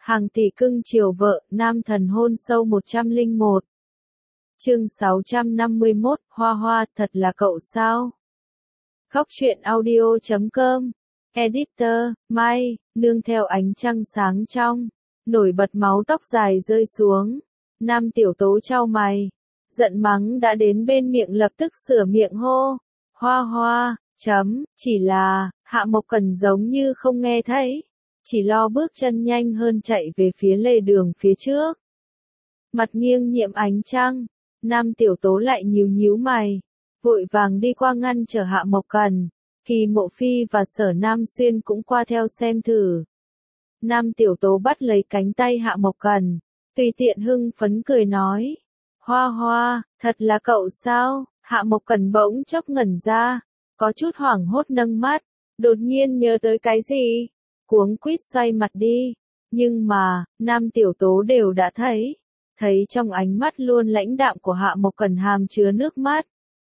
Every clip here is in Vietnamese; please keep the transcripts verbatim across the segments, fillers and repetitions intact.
Hàng tỷ cưng chiều vợ, nam thần hôn sâu một trăm lẻ một. Chương sáu trăm năm mươi mốt, Hoa Hoa, thật là cậu sao? Góc truyện audio chấm com. Editor, Mai, nương theo ánh trăng sáng trong, nổi bật máu tóc dài rơi xuống. Nam tiểu tố chau mày, giận mắng đã đến bên miệng lập tức sửa miệng hô. Hoa Hoa, chấm, chỉ là, Hạ Mộc Cần giống như không nghe thấy. Chỉ lo bước chân nhanh hơn chạy về phía lề đường phía trước. Mặt nghiêng nhiệm ánh trăng, Nam tiểu tố lại nhíu nhíu mày, vội vàng đi qua ngăn trở Hạ Mộc Cần. Kỳ Mộ Phi và Sở Nam Xuyên cũng qua theo xem thử. Nam tiểu tố bắt lấy cánh tay Hạ Mộc Cần, tùy tiện hưng phấn cười nói. Hoa Hoa, thật là cậu sao? Hạ Mộc Cần bỗng chốc ngẩn ra, có chút hoảng hốt nâng mắt, đột nhiên nhớ tới cái gì, cuống quýt xoay mặt đi. Nhưng mà, Nam tiểu tố đều đã thấy, thấy trong ánh mắt luôn lãnh đạm của Hạ Mộc Cần hàm chứa nước mắt.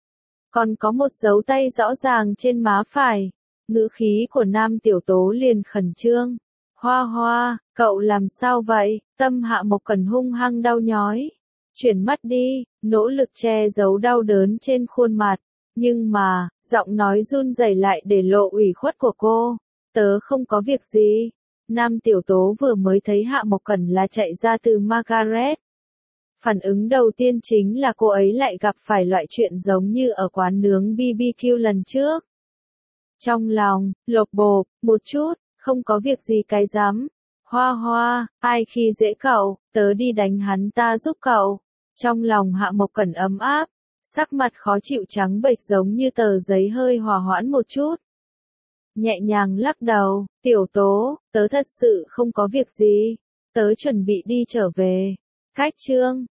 Còn có một dấu tay rõ ràng trên má phải, ngữ khí của Nam tiểu tố liền khẩn trương. Hoa Hoa, cậu làm sao vậy? Tâm Hạ Mộc Cần hung hăng đau nhói. Chuyển mắt đi, nỗ lực che giấu đau đớn trên khuôn mặt. Nhưng mà, giọng nói run rẩy lại để lộ ủy khuất của cô. Tớ không có việc gì. Nam tiểu tố vừa mới thấy Hạ Mộc Cần là chạy ra từ Margaret. Phản ứng đầu tiên chính là cô ấy lại gặp phải loại chuyện giống như ở quán nướng bê bê kiu lần trước. Trong lòng, lột bột, một chút, không có việc gì cái rắm. Hoa Hoa, ai khi dễ cậu, tớ đi đánh hắn ta giúp cậu. Trong lòng Hạ Mộc Cần ấm áp, sắc mặt khó chịu trắng bệch giống như tờ giấy hơi hòa hoãn một chút. Nhẹ nhàng lắc đầu, tiểu tố, tớ thật sự không có việc gì, tớ chuẩn bị đi trở về. Cách chương,